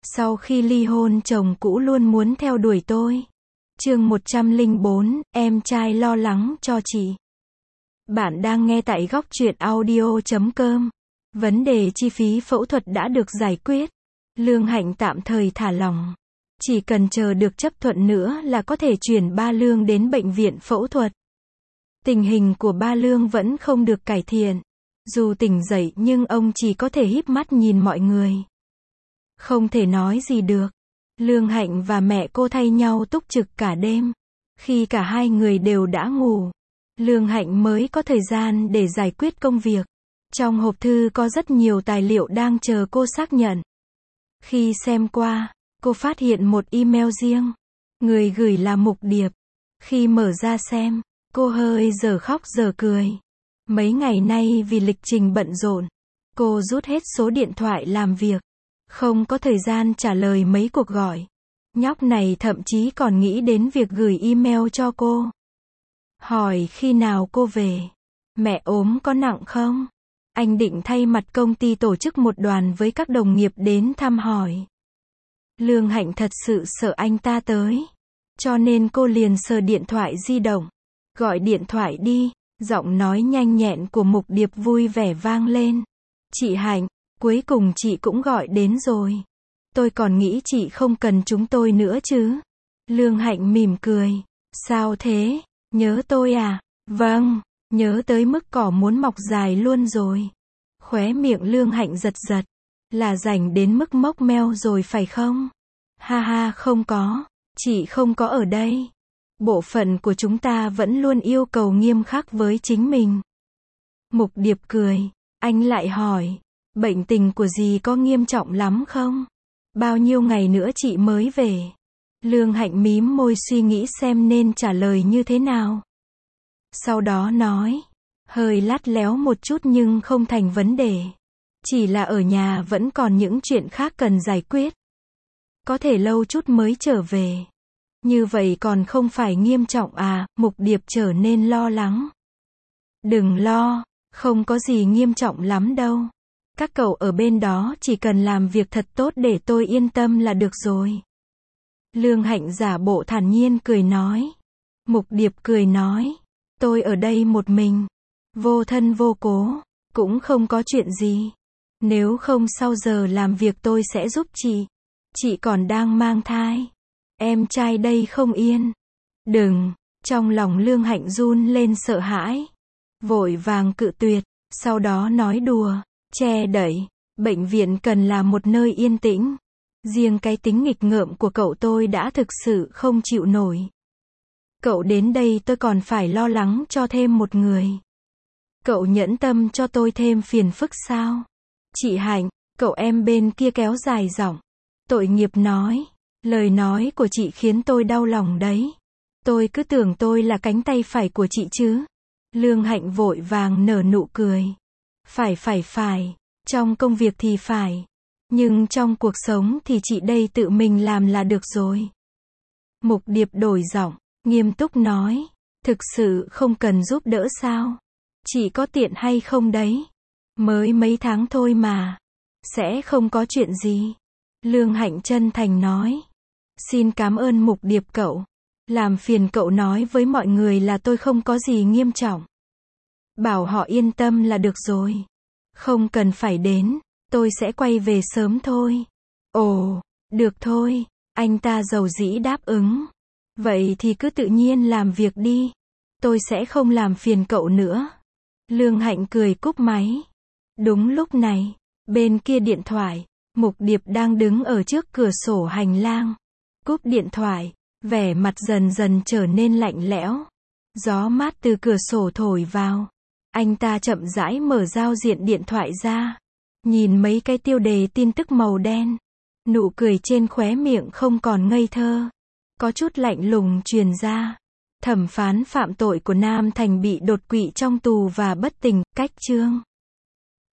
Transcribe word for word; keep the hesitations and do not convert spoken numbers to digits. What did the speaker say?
Sau khi ly hôn chồng cũ luôn muốn theo đuổi tôi. Chương một trăm lẻ bốn, em trai lo lắng cho chị. Bạn đang nghe tại góc truyện audio chấm com. Vấn đề chi phí phẫu thuật đã được giải quyết. Lương Hạnh tạm thời thả lỏng. Chỉ cần chờ được chấp thuận nữa là có thể chuyển ba Lương đến bệnh viện phẫu thuật. Tình hình của ba Lương vẫn không được cải thiện. Dù tỉnh dậy nhưng ông chỉ có thể híp mắt nhìn mọi người. Không thể nói gì được. Lương Hạnh và mẹ cô thay nhau túc trực cả đêm. Khi cả hai người đều đã ngủ, Lương Hạnh mới có thời gian để giải quyết công việc. Trong hộp thư có rất nhiều tài liệu đang chờ cô xác nhận. Khi xem qua, cô phát hiện một email riêng. Người gửi là Mục Điệp. Khi mở ra xem, cô hơi dở khóc dở cười. Mấy ngày nay vì lịch trình bận rộn, cô rút hết số điện thoại làm việc. Không có thời gian trả lời mấy cuộc gọi. Nhóc này thậm chí còn nghĩ đến việc gửi email cho cô. Hỏi khi nào cô về. Mẹ ốm có nặng không? Anh định thay mặt công ty tổ chức một đoàn với các đồng nghiệp đến thăm hỏi. Lương Hạnh thật sự sợ anh ta tới. Cho nên cô liền sờ điện thoại di động. Gọi điện thoại đi. Giọng nói nhanh nhẹn của Mục Điệp vui vẻ vang lên. Chị Hạnh, cuối cùng chị cũng gọi đến rồi. Tôi còn nghĩ chị không cần chúng tôi nữa chứ. Lương Hạnh mỉm cười. Sao thế? Nhớ tôi à? Vâng, nhớ tới mức cỏ muốn mọc dài luôn rồi. Khóe miệng Lương Hạnh giật giật. Là rảnh đến mức mốc meo rồi phải không? Ha ha, không có. Chị không có ở đây. Bộ phận của chúng ta vẫn luôn yêu cầu nghiêm khắc với chính mình. Mục Điệp cười. Anh lại hỏi. Bệnh tình của dì có nghiêm trọng lắm không? Bao nhiêu ngày nữa chị mới về? Lương Hạnh mím môi suy nghĩ xem nên trả lời như thế nào. Sau đó nói. Hơi lắt léo một chút nhưng không thành vấn đề. Chỉ là ở nhà vẫn còn những chuyện khác cần giải quyết. Có thể lâu chút mới trở về. Như vậy còn không phải nghiêm trọng à? Mục Điệp trở nên lo lắng. Đừng lo, không có gì nghiêm trọng lắm đâu. Các cậu ở bên đó chỉ cần làm việc thật tốt để tôi yên tâm là được rồi. Lương Hạnh giả bộ thản nhiên cười nói. Mục Điệp cười nói. Tôi ở đây một mình. Vô thân vô cố. Cũng không có chuyện gì. Nếu không sau giờ làm việc tôi sẽ giúp chị. Chị còn đang mang thai. Em trai đây không yên. Đừng. Trong lòng Lương Hạnh run lên sợ hãi. Vội vàng cự tuyệt. Sau đó nói đùa. Che đậy. Bệnh viện cần là một nơi yên tĩnh. Riêng cái tính nghịch ngợm của cậu tôi đã thực sự không chịu nổi. Cậu đến đây tôi còn phải lo lắng cho thêm một người. Cậu nhẫn tâm cho tôi thêm phiền phức sao? Chị Hạnh, cậu em bên kia kéo dài giọng. Tội nghiệp nói. Lời nói của chị khiến tôi đau lòng đấy. Tôi cứ tưởng tôi là cánh tay phải của chị chứ. Lương Hạnh vội vàng nở nụ cười. Phải phải phải. Trong công việc thì phải. Nhưng trong cuộc sống thì chị đây tự mình làm là được rồi. Mục Điệp đổi giọng, nghiêm túc nói. Thực sự không cần giúp đỡ sao? Chị có tiện hay không đấy? Mới mấy tháng thôi mà. Sẽ không có chuyện gì. Lương Hạnh chân thành nói. Xin cảm ơn Mục Điệp cậu. Làm phiền cậu nói với mọi người là tôi không có gì nghiêm trọng. Bảo họ yên tâm là được rồi. Không cần phải đến. Tôi sẽ quay về sớm thôi. Ồ, được thôi. Anh ta dầu dĩ đáp ứng. Vậy thì cứ tự nhiên làm việc đi. Tôi sẽ không làm phiền cậu nữa. Lương Hạnh cười cúp máy. Đúng lúc này, bên kia điện thoại, Mục Điệp đang đứng ở trước cửa sổ hành lang. Cúp điện thoại, vẻ mặt dần dần trở nên lạnh lẽo. Gió mát từ cửa sổ thổi vào. Anh ta chậm rãi mở giao diện điện thoại ra. Nhìn mấy cái tiêu đề tin tức màu đen. Nụ cười trên khóe miệng không còn ngây thơ. Có chút lạnh lùng truyền ra. Thẩm phán phạm tội của Nam Thành bị đột quỵ trong tù và bất tỉnh, cách chương.